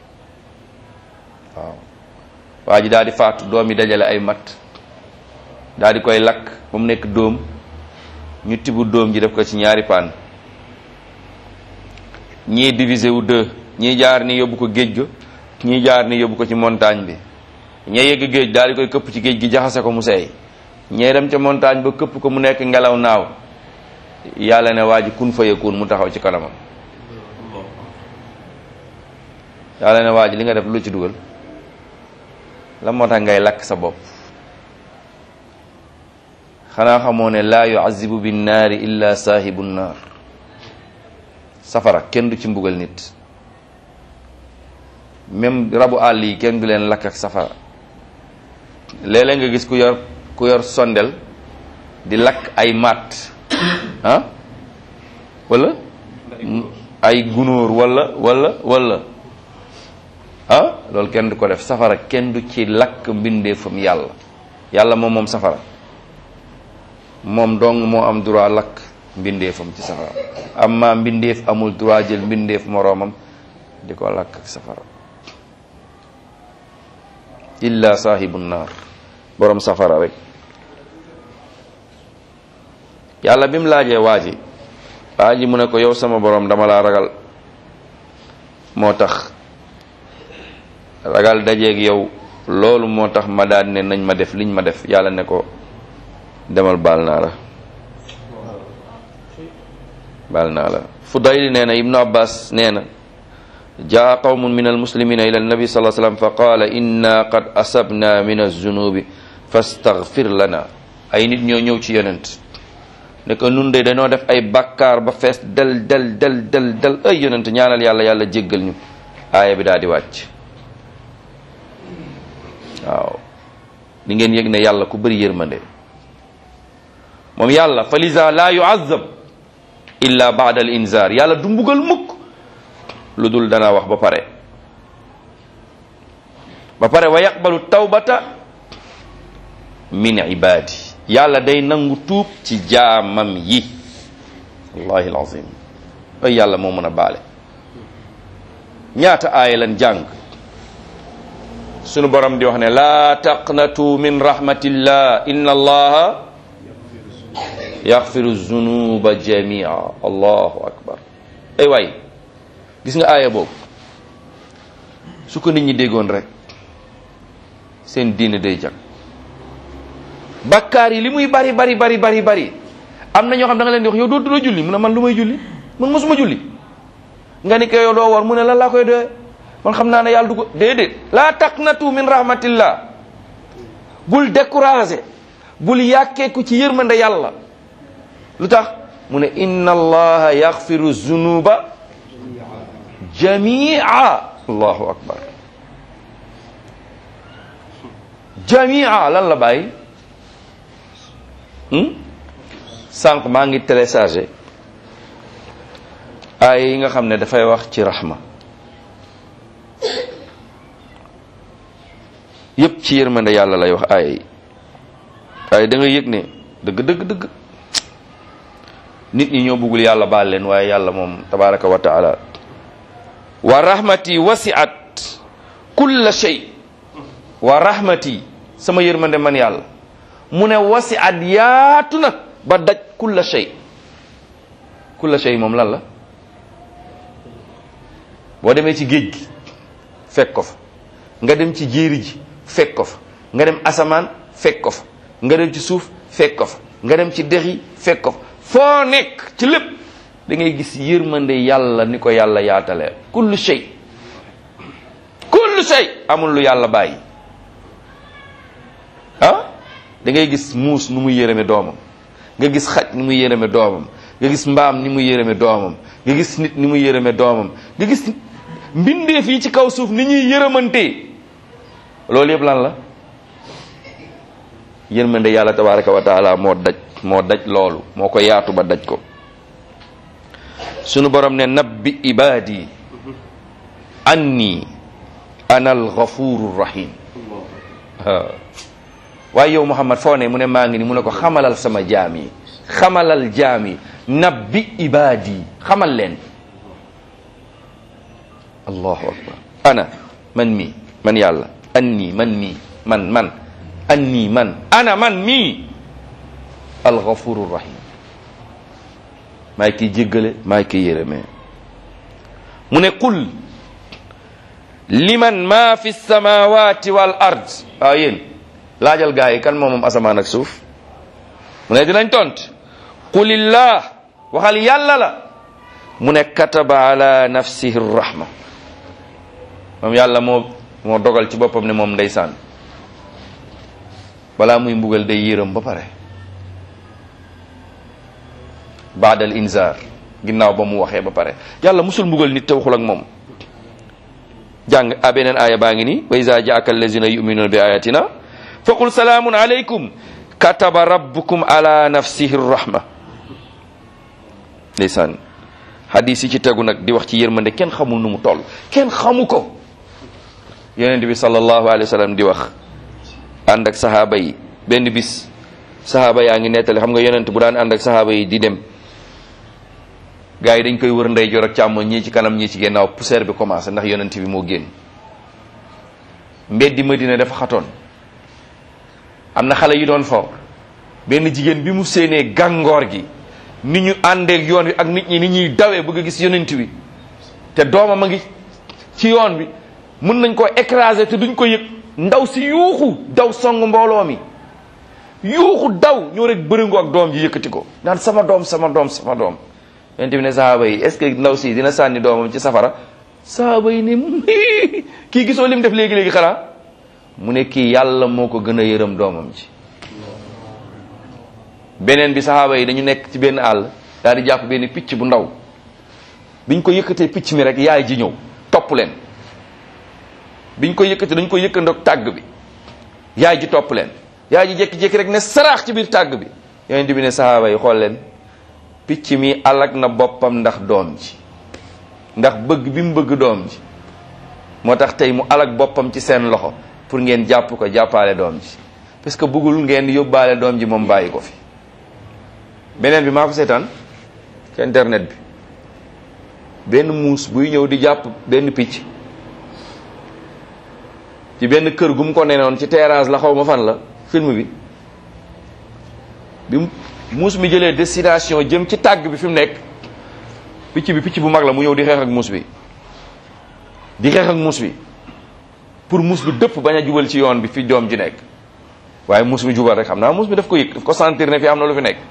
waaw waa ji daal di faatu doom yi dajale ay mat daal di koy lakk ba mu nekk dóom ñu tibu dóom ji def ko ci ñaari paan ñii divisé wu deux ñii jaar ni yóbbu ko géej ga ñii jaar ni yóbbu ko ci montagne bi ñee yegg géej daal di koy këpp ci géej gi jaxase ko mu seey ñee dem ca montagne ba këpp ko mu nekk ngelaw naaw yàlla ne waa ji kun fa yakun mu taxaw ci kanamam yàlla ne waa ji li nga def lu ci dugal la moo tax ngay lakk sa bopp xanaa xamoo ne laa yuazibu bin naari illa saahibu naar safara kenn du ci mbugal nit même rabu àll yi kenn du leen lakk ak safara léeg-léeg nga gis ku yor ku yor sondel di lakk ay matt ah wala ay gunóor wala wala wala ah loolu kenn du ko def safara kenn du ci lakk mbindeefam yàlla yàlla moom moom safara moom dong moo am droit lakk mbindeefam ci safara amma mbindeef amul droit jël mbindeef moroomam di ko lakk ak safara illa saahibu naar borom safara rek yàlla bi mu laajee waa ji waa ji mu ne ko yow sama borom dama laa ragal moo tax ragal dajeeg yow loolu moo tax ma daal ne nañ ma def liñ ma def yàlla ne ko demal baal naa la baal naa la Fudayl nee na Ibnu Abbas nee na jaa qawmun min almuslimina ila annabi sallallahu alayhi wasallam fa qaala inna qad asabna min az-zunubi fastaghfir lana ay nit ñoo ñëw ci yonent ne ko nun de dañoo def ay bakkaar ba fees del del del del del ay yonent ñaanal yàlla yàlla jéggal ñu aaya bi daal di wàcc waaw di ngeen yëg ne yàlla ku bëri yërmande moom yàlla fa liza la yu'azzab illa ba'da al inzar yàlla du mbugal mukk lu dul dana wax ba pare ba pare wa yaqbalu tawbata min ibadi yàlla day nangu tuub ci jaamam yi wallahi alazim ay yàlla moo mën a baale ñaata aaya lan jàng sunu borom di wax ne laa taqnatu min rahmatillah inna allaha yaxfiru zunuba jamia. allahu akbar. ay waay gis nga aaya boobu su ko nit ñi déggoon rek seen diine day jag. bakkaar yi li muy bari bari bari bari bari am na ñoo xam da nga leen di wax yow doo doo julli mu ne man lu may julli man mosuma julli nga ni ko yow doo war mu ne lan laa koy doyee man xam naa ne yàlla du ko déedéet. laa taqnatu min rahmatillah. bul découragé bul yàkkeeku ci yërmande yàlla. lu tax mu ne inna allaha yaxfiru zunuba jamia. allahu akbar. jamia lan la bàyyi. sànq maa ngi téléchargé ay yi nga xam ne dafay wax ci rahma yépp ci yërmande yàlla lay wax ay ay da nga yëg ne dëgg dëgg dëgg nit ñi ñoo bëggul yàlla baal leen waaye yàlla moom tabaraka wa taala wa rahmati wasi'at kulla shay. wa rahmati sama yërmande man yàlla mu ne wasi'at yaatu na ba daj kulla shay. kulla shay moom lan la boo demee ci géej gi fekk ko fa nga dem ci jéeri ji fekk ko fa nga dem asamaan fekk ko fa nga dem ci suuf fekk ko fa nga dem ci dex yi fekk ko fa foo nekk ci lépp da ngay gis yërmande yàlla ni ko yàlla yaatalee. kullu shay kullu shay amul lu yàlla bàyyi. ah da ngay gis muus nu muy yërëme doomam nga gis xaj ni muy yërëme doomam nga gis mbaam ni muy yërëme doomam nga gis nit ni muy yërëme doomam nga gis mbindeef yi ci kaw suuf ni ñuy yërëmantee. loolu yëpp lan la yërmande yàlla tabaraka wa taala moo daj moo daj loolu moo ko yaatu ba daj ko. sunu borom ne nabbi ibadi anni ana al-ghafuru rahim. waaye yow Muhammad foo ne mu ne maa ngi ni mu ne ko xamalal sama jaam yi xamalal jaam yi nabbi ibadi xamal leen. allahu akbar. ana man mi man yàlla anni man mi man man anni man ana man mi al-ghafuru rahim. maay kiy jéggale maay kiy yërëmee. mu ne qul liman ma fi samawati wal ard. waaw yéen laajal gaa yi kan moom moom asamaan ak suuf. mu ne dinañ tont qulillah waxal yàlla la. mu ne kataba ala nafsihi rahma. moom yàlla moo moo dogal ci boppam ne moom ndeysaan balaa muy mbugal day yërëm ba pare. baadal inzar ginnaaw ba mu waxee ba pare yàlla musul mbugal nit te waxul ak moom. jàng a beneen aaya baa ngi nii wa iza jaaka allazina yuminuna bi ayatina fa qul salaamun alaykum kataba rabbukum ala nafsihi rahma. ndeysaan hadis yi ci tegu nag di wax ci yërmande kenn xamul nu mu toll kenn xamu ko. yonent bi sallallahu alayhi wa sallam di wax ànd ak sahaaba yi benn bis sahaaba yaa ngi nettali xam nga yonent bu daan ànd ak sahaaba yi di dem gars yi dañ koy wër ndeyjoor ak càmmoñ ñii ci kanam ñii ci ginnaaw poussière bi commencé ndax yonent bi moo génn. mbeddi Madina dafa xatoon am na xale yu doon fo benn jigéen bi mu séenee gàngoor gi ni ñu àndeek yoon wi ak nit ñi ni ñuy dawee bëgg a gis yonent bi te doomam a ngi ci yoon bi mën nañ koo écraser te duñ ko yëg ndaw si yuuxu daw song mbooloo mi yuuxu daw ñoo rek bërëngu ak doom ji yëkkati ko naan sama doom sama doom sama doom. yonent bi ne sahaaba yi est-ce que ndaw si dina sànni doomam ci safara. sahaaba yi ne kii gisoo lim def léegi-léegi xanaa mu ne kii yàlla moo ko gën a yërëm doomam ji. beneen bi sahaaba yi dañu nekk ci benn àll daal di jàpp benn picc bu ndaw biñ ko yëkkatee picc mi rek yaay ji ñëw topp leen. biñ ko yëkkati dañ ko yëkkandoog tàgg bi yaay ji topp leen yaay ji jékki-jékki rek ne saraax ci biir tàgg bi. yonent bi ne sahaaba yi xool leen picc mi alak na boppam ndax doom ji ndax bëgg bi mu bëgg doom ji moo tax tey mu alak boppam ci seen loxo pour ngeen jàpp ko jàppaale doom ji parce que bëggul ngeen yóbbaale doom ji moom bàyyi ko fi. beneen bi maa ko seetaan ci internet bi benn muus buy ñëw di jàpp benn picc ci benn kër gu mu ko nenoon ci terrasse la xaw ma fan la film bi bi muus mi jëlee destination jëm ci tàgg bi fi mu nekk picc bi picc bu mag la mu ñëw di xeex ak muus bi di xeex ak muus bi pour muus bi dëpp bañ a jubal ci yoon bi fi doom ji nekk waaye muus bi jubal rek xam naa muus bi daf ko yëg daf ko sentir ne fi am na lu fi nekk.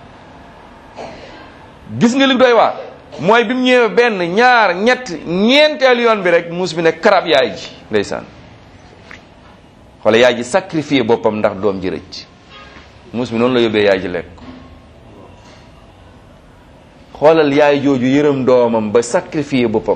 gis nga li doy waar mooy bi mu ñëwee benn ñaar ñett ñeenteel yoon bi rek muus bi ne karab yaay ji ndeysaan xoole yaay ji sacrifié boppam ndax doom ji rëcc muus bi noonu la yóbbee yaay ji lekk xoolal yaay jooju yërëm doomam ba sacrifié boppam.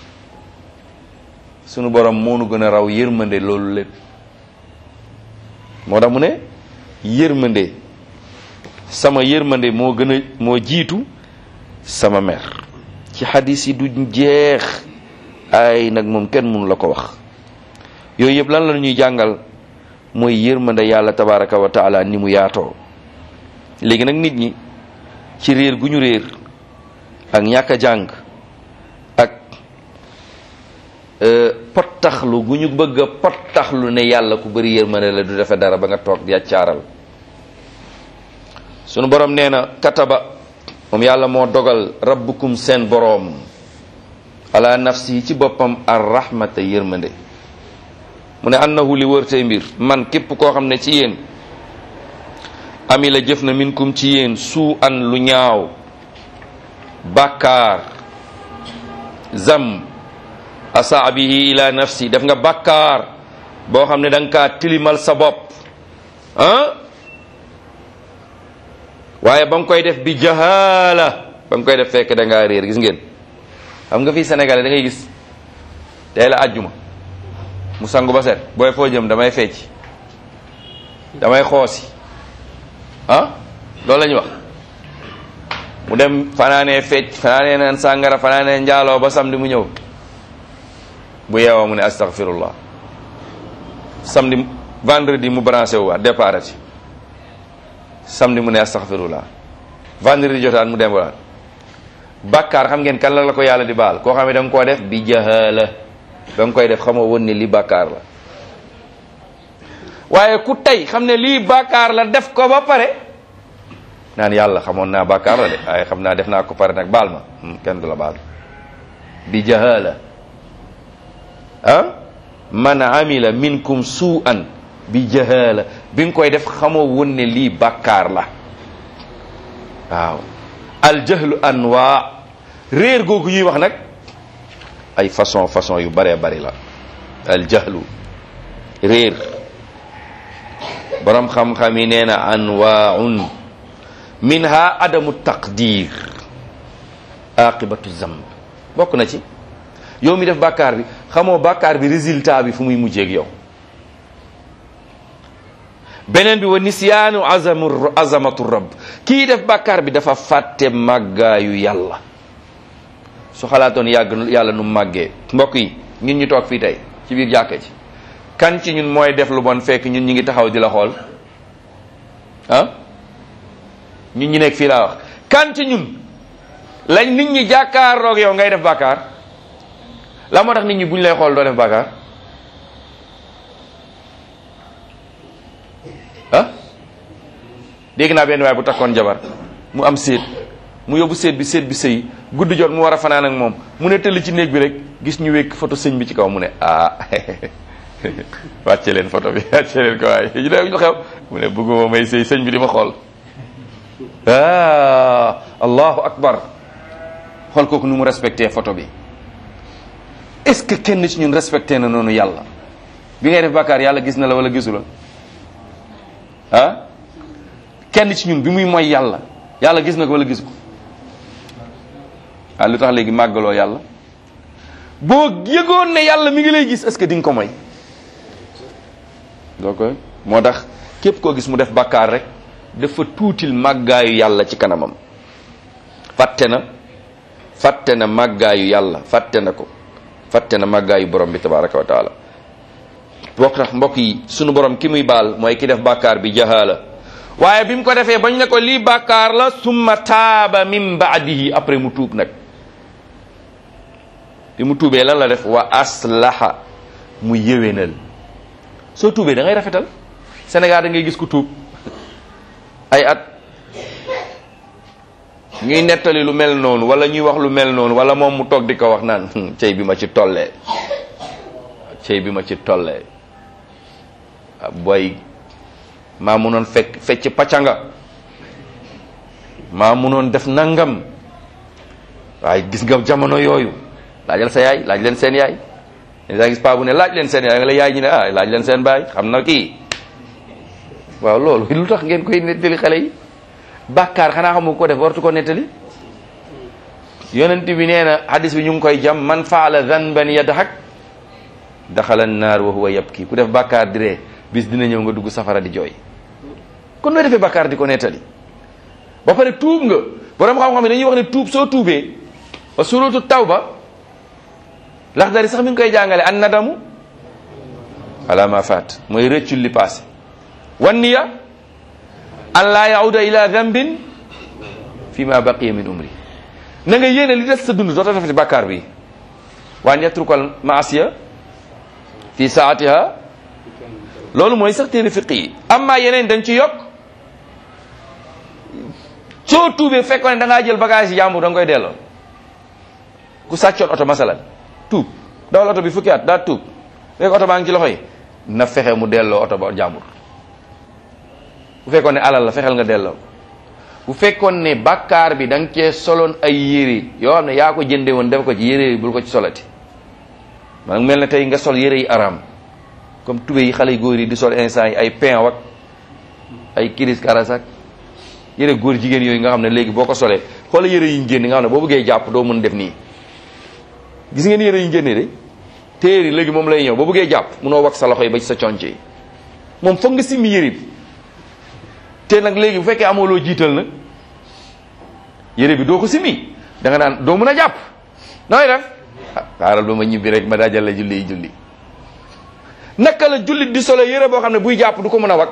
sunu borom moo nu gën a raw yërmande loolu lépp moo tax mu ne yërmande sama yërmande moo gën a moo jiitu sama mer ci xadis yi du jeex ay nag moom kenn mënu la ko wax yooyu yëpp lan la ñuy jàngal mooy yërmande yàlla tabaraka wa taala ni mu yaatoo. léegi nag nit ñi ci réer gu ñu réer ak ñàkk a jàng ak pottaxlu gu ñu bëgg a pottaxlu ne yàlla ku bëri yërmande la du defe dara ba nga toog di yàccaaral. sunu borom nee na kataba moom yàlla moo dogal rabbukum seen boroom ala nafsi ci boppam ar rahmata yërmande mu ne annahu li wërtey mbir man képp koo xam ne ci yéen ami la jëf na minkum ci yéen suu an lu ñaaw bàkkaar zam asaa bihi ila nafsi def nga bàkkaar boo xam ne da nga kaa tilimal sa bopp ah waaye ba nga koy def bi jahaala ba nga koy def fekk da ngaa réer gis ngeen xam nga fii Sénégal da ngay gis tey la àjjuma mu sangu ba set booy foo jëm damay fecc damay xoosi ah loolu la ñuy wax mu dem fanaanee fecc fanaanee naan sàngara fanaanee njaaloo ba samedi mu ñëw bu yeewoo mu ne astaghfirullah samedi vendredi mu branché wu waat départ ci samedi mu ne astaghfirullah vendredi jotaan mu dem waat bàkkaar xam ngeen kan la la ko yàlla di baal koo xam ne da nga koo def bi jahala da nga koy def xamoo woon ne lii bàkkaar la waaye ku tey xam ne lii bàkkaar la def ko ba pare naan yàlla xamoon naa bàkkaar la de waaye xam naa def naa ko pare nag baal ma kenn du la baal bi jahala ah man amila minkum su'an bi jahala bi nga koy def xamoo woon ne lii bàkkaar la waaw aljahlu anwa réer googu ñuy wax nag ay façon façon yu bëree bëri la aljahlu réer borom xam-xam yi nee na anwaun minha adamu taqdir aqibatu zamb bokk na ci yow mi def bàkkaar bi xamoo bàkkaar bi résultat bi fu muy mujjeeg yow beneen bi wa nisyaanu azamu azamatu rabb kii def bàkkaar bi dafa fàtte màggaayu yàlla su xalaatoon yàgg yàlla nu màggee mbokk yi ñun ñu toog fii tey ci biir jàkka ji kan ci ñun mooy def lu bon fekk ñun ñu ngi taxaw di la xool ah ñun ñu nekk fii laa wax kan ci ñun lañ nit ñi jàkkaarloog yow ngay def bàkkaar la moo tax nit ñi buñ lay xool doo def bàkkaar ah dégg naa benn waay bu takkoon jabar mu am séet mu yóbbu séet bi séet bi sëy guddi jot mu war a fanaan ak moom mu ne tëll ci néeg bi rek gis ñu wékk photo sëñ bi ci kaw mu ne ah wàcce leen photo bi wàcce leen ko waaye ñu ne ñu xew mu ne bëgguma may sëy sëñ bi di ma xool ah allahu akbar xool kooku nu mu respecté photo bi est-ce que kenn ci ñun respecté na noonu yàlla bi ngay def bàkkaar yàlla gis na la wala gisu la ah kenn ci ñun bi muy mooy yàlla yàlla gis na ko wala gis ko ah lu tax léegi màggaloo yàlla boo yëgoon ne yàlla mi ngi lay gis est-ce que di nga ko moy donc moo tax képp koo gis mu def bàkkaar rek dafa tuutil màggaayu yàlla ci kanamam fàtte na fàtte na màggaayu yàlla fàtte na ko fàtte na màggaayu borom bi tabaraka wa taala bokk tax mbokk yi sunu borom ki muy baal mooy ki def bàkkaar bi jahaala waaye bi mu ko defee bañ ne ko lii bàkkaar la summa taaba min baadihi après mu tuub nag bi mu tuubee lan la def wa aslaha mu yéwénal soo tuubee da ngay rafetal Sénégal da ngay gis ku tuub ay at ñuy nettali lu mel noonu wala ñuy wax lu mel noonu wala moom mu toog di ko wax naan cey bi ma ci tollee cey bi ma ci tollee boy maa munoon fekk fecc pacanga maa munoon def nangam waaye gis nga jamono yooyu laajal sa yaay laaj leen seen yaay daa gis paa bu ne laaj leen seen yaay nga la yaay ñi ne ah laaj leen seen baay xam na kii waaw loolu lu tax ngeen koy nettali xale yi bàkkaar xanaa xamu ko def wartu ko nettali yonent bi nee na hadis bi ñu ngi koy jam man faala zanban yadhak daxala naar wa huwa yabki ku def bàkkaar di ree bis dina ñëw nga dugg safara di jooy kon nooy defee bàkkaar di ko nettali ba pare tuub nga borom xam-xam yi dañuy wax ne tuub soo tuubee wa suratu tawba Laxdari sax mi ngi koy jàngale an nadamu ala ma faat mooy rëccul li passé wan niya an laa yauda ila dambin fi ma baqiya min umri na nga yéene li des sa dund doota defati bàkkaar bi waan yatrukal maasiya fi saatiha loolu mooy sax téere fiq yi amma yeneen dañ ci yokk soo tuubee fekkoon ne da ngaa jël bagage yi jàmbur da nga koy delloo ku sàccoon oto masalan tuub dawal oto bi fukki at daa tuub léegi oto baa ngi ci loxo yi na fexe mu delloo oto ba jàmbur bu fekkoon ne alal la fexeel nga delloo bu fekkoon ne bàkkaar bi da nga cee soloon ay yére yoo xam ne yaa ko jënde woon def ko ci yére yi bul ko ci solati man mel na tey nga sol yére yi araam comme tube yi xale yu góor yi di sol instant yi ay pain wak ay kiris karasak yére góor jigéen yooyu nga xam ne léegi boo ko solee xoola yére yi ñu génne nga xam ne boo bëggee jàpp doo mën def nii gis ngeen yére yi ñu génne de téeri léegi moom lay ñëw boo bëggee jàpp munoo wax sa loxo yi ba ci sa conc yi moom foog nga simmi yére bi te nag léegi bu fekkee amoo loo jiital nag yére bi doo ko simmi da nga naan doo mën a jàpp nooy def ah xaaral ba ma ñibbi rek ma dajale julli yi julli naka la jullit di solo yére boo xam ne buy jàpp du ko mën a wag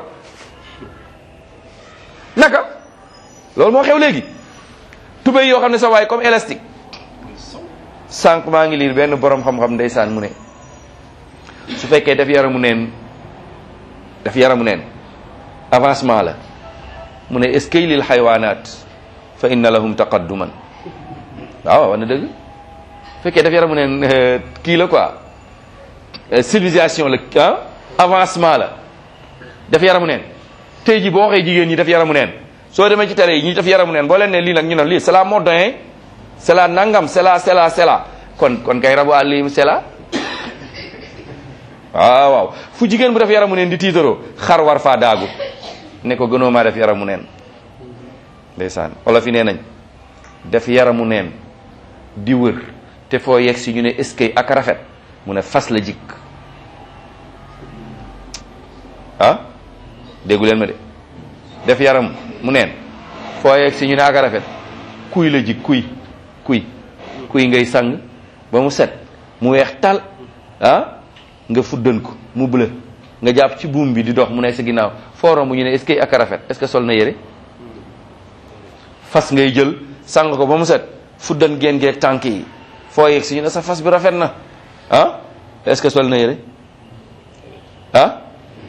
naka loolu moo xew léegi tubéy yoo xam ne sa waay comme élastique sànq maa ngi liir benn borom xam-xam ndeysaan mu ne su fekkee def yaramu neen def yaramu neen avancement la mu ne est-ce que lil xaywaanaat fa inna lahum taqadduman waaw wax na dëgg fekkee def yaramu neen kii la quoi civilisation la ah avancement la def yaramu neen tey ji boo waxee jigéen ñi def yaramu neen soo demee ci tere yi ñi def yaramu neen boo leen ne lii nag ñu ne lii c'est la mode hein c'est la nangam c'est la c'est la c'est la kon kon kay rabu àll yi c'est la waaw waaw fu jigéen bu def yaramu neen di tiitaroo xar war faa daagu ne ko gënoo maa def yaramu neen ndeysaan olof yi nee nañ def yaramu neen di wër te foo yegg si ñu ne est-ce que ak rafet mu ne fas la jikk ah déggu leen ma de def yaram mu neen foo yegg si ñu ne ak rafet kuy la jikk kuy kuy kuy ngay sang ba mu set mu weex tal ah nga fuddan ko mu bleu nga jàpp ci buum bi di dox mu nekk sa ginnaaw forom bu ñu ne est-ce que ak rafet est-ce que sol na yére fas ngay jël sang ko ba mu set fuddan geen geeg tànk yi foo yegg si ñu ne sa fas bi rafet na ah est-ce que sol na yére ah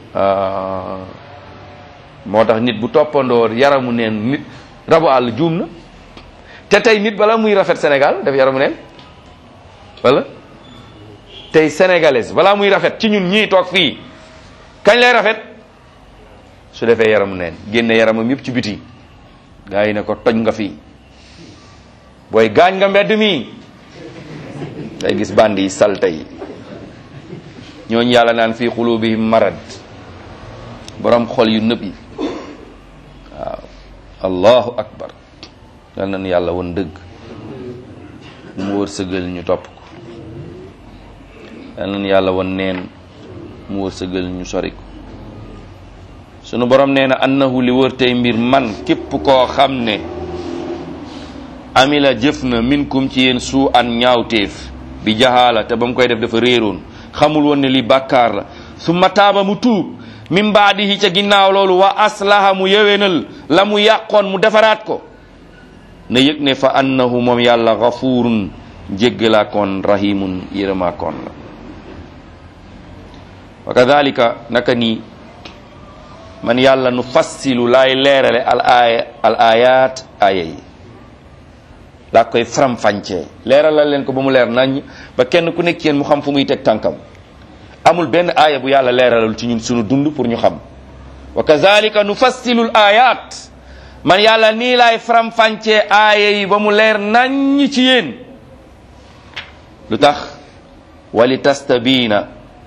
moo tax nit bu toppandoor yaramu neen nit rabu àll juum na te tey nit bala muy rafet Sénégal def yaramu neen wala tey sénégalaise balaa muy rafet ci ñun ñii toog fii kañ lay rafet su defee yaramu neen génne yaramam yëpp ci biti gaa yi ne ko toj nga fii booy gaañ nga mbedd mi day gis bandi yi salte yi ñooñu yàlla naan fii xulubihim marad borom xol yu nëb yi waaw allahu akbar yal nañu yàlla woon dëgg mu wërsëgal ñu topp ko yal nañu yàlla woon neen mu wërsëgal ñu sori ko sunu borom nee na annahu li wër tey mbir man képp koo xam ne amila jëf na minkum ci yéen suu an ñaawteef bi jahaala te ba mu koy def dafa réeroon xamul woon ne li bàkkaar la summa taaba mu tuub min baadihi ca ginnaaw loolu wa aslaha mu yewenal la mu yàqoon mu defaraat ko na yëg ne fa annahu moom yàlla gafurun jéggalaakoon rahimun yërëmaakoon la wa kadhalika naka nii man yàlla nu fassilu laay leerale al aaya al ayat aaya yi laa koy faram-fàccee leeralal leen ko ba mu leer nañ ba kenn ku nekk yéen mu xam fu muy teg tànkam amul benn aaya bu yàlla leeralal ci ñun sunu dund pour ñu xam wa kazalika nufassilu al ayat man yàlla nii laay faram-fàccee aaya yi ba mu leer nañ ci yéen lu tax wali tastabiina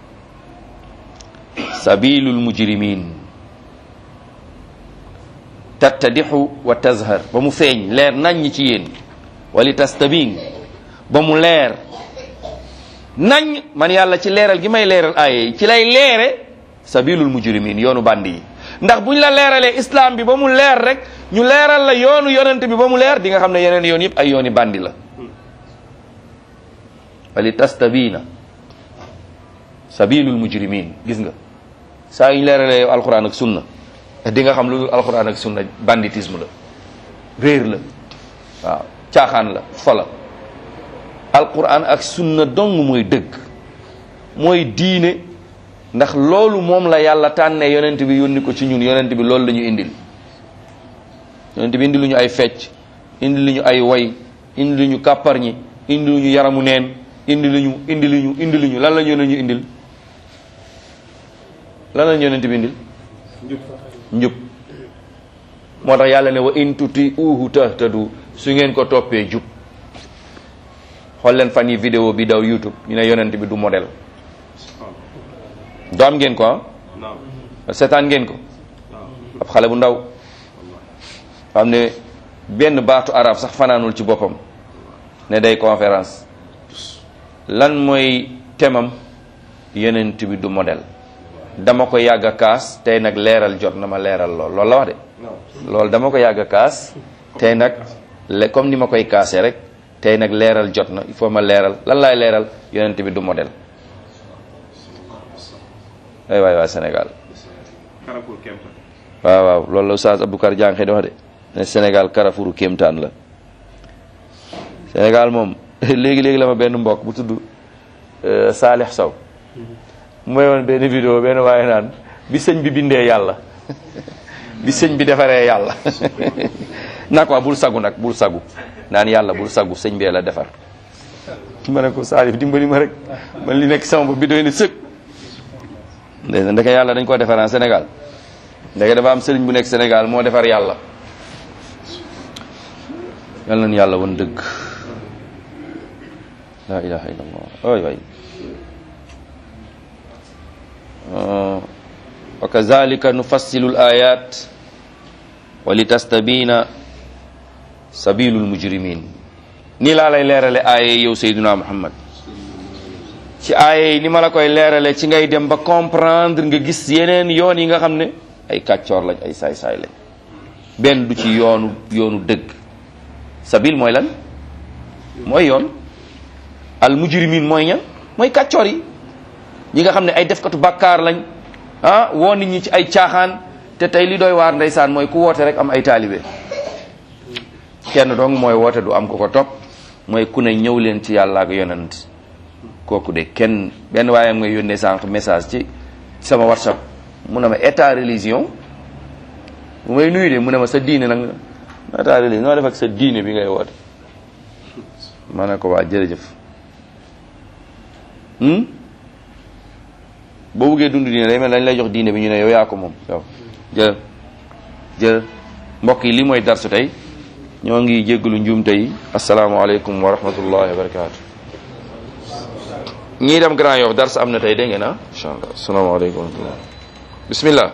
sabilul mujrimin tattadixu wa tazhar ba mu feeñ leer nañ ci yéen wali tastabin ba mu leer nañ man yàlla ci leeral gi may leeral aaya yi ci lay leere sabilul mujrimin yoonu bandi yi ndax buñ la leeralee islam bi ba mu leer rek ñu leeral la yoonu yonent bi ba mu leer di nga xam ne yeneen yoon yëpp ay yooni bandi la wali tastabina sabilul mujrimin gis nga saa yuñ leeralee yow alquran ak sunna di nga xam lu alquran ak sunna banditisme la réer la waaw caaxaan la fola alquran ak sunna dong mooy dëgg mooy diine ndax loolu moom la yàlla tànnee yonent bi yónni ko ci ñun yonent bi loolu la ñu indil yonent bi indi lu ñu ay fecc indi lu ñu ay woy indi lu ñu kàpparñi indi lu ñu yaramu neen indi lu ñu indi lu ñu indi lu ñu lan la ñu ñu indil lan la ñu yonent bi indil njub moo tax yàlla ne wa in tuti'uhu tahtadu su ngeen ko toppee jub xool leen fan yi vidéo bi daw YouTube ñu ne yonent bi du modèle do am ngeen ko ah seetaan ngeen ko ab xale bu ndaw xam ne benn baatu arab sax fanaanul ci boppam ne day conférence lan mooy temam yonent bi du modèle dama ko yàgg a kaas tey nag leeral jot na ma leeral lool loolu la wax de loolu dama ko yàgg a kaas tey nag le comme ni ma koy kaasee rek tey nag leeral jot na il faut ma leeral lan laay leeral yonent bi du modèle ay waay waay Sénégal waaw waaw loolu la Oustaz Aboubacar Diankhe di wax de ne Sénégal Carrefouru kéemtaan la Sénégal moom léegi-léegi la ma benn mbokk bu tudd Salih Sow mooy woon benn vidéo benn waaye naan bi sëñ bi bindee yàlla bi sëñ bi defaree yàlla naa ko bul sagu nag bul sagu naan yàlla bul sagu sëñ bee la defar ma ne ko Salih dimbali ma rek man li nekk sama bopp bi doy na sëg ndeke yàlla dañ ko defaraan Sénégal ndeke dafa am sëriñ bu nekk Sénégal moo defar yàlla yal nañu yàlla woon dëgg la ilaha illallah waay waay wa kazalika nufassilu al ayat wa litastabina sabilul mujrimin nii laa lay leerale aaye yow Seydina Muhammad ci aaye yi ni ma la koy leerale ci ngay dem ba comprendre nga gis yeneen yoon yi nga xam ne ay kàccoor lañ ay saay-saay lañ benn du ci yoonu yoonu dëgg sabil mooy lan mooy yoon al mujrimin mooy ñan mooy kàccoor yi ñi nga xam ne ay defkatu bàkkaar lañ ah woo nit ñi ci ay caaxaan te tey li doy waar ndeysaan mooy ku woote rek am ay taalibe kenn dong mooy woote du am ko ko topp mooy ku ne ñëw leen ci yàlla ak yonent kooku de kenn benn waayam nga yónnee sànq message ci sama WhatsApp mu ne ma état religion bu may nuyu de mu ne ma sa diine nag état religion noo def ak sa diine bi ngay woote ma ne ko waa jërëjëf boo buggee dund diine day mel dañ lay jox diine bi ñu ne yow yaa ko moom yow jë jë mbokk yi li mooy darsu tey ñoo ngi jéggalu njuum tey asalaamaaleykum wa rahmatullahi wa barakaatu ñii dem Grand Yoff dars am na tey dégg ngeen ah incha allah asalaamaaleykum wa rahmatullah bismillah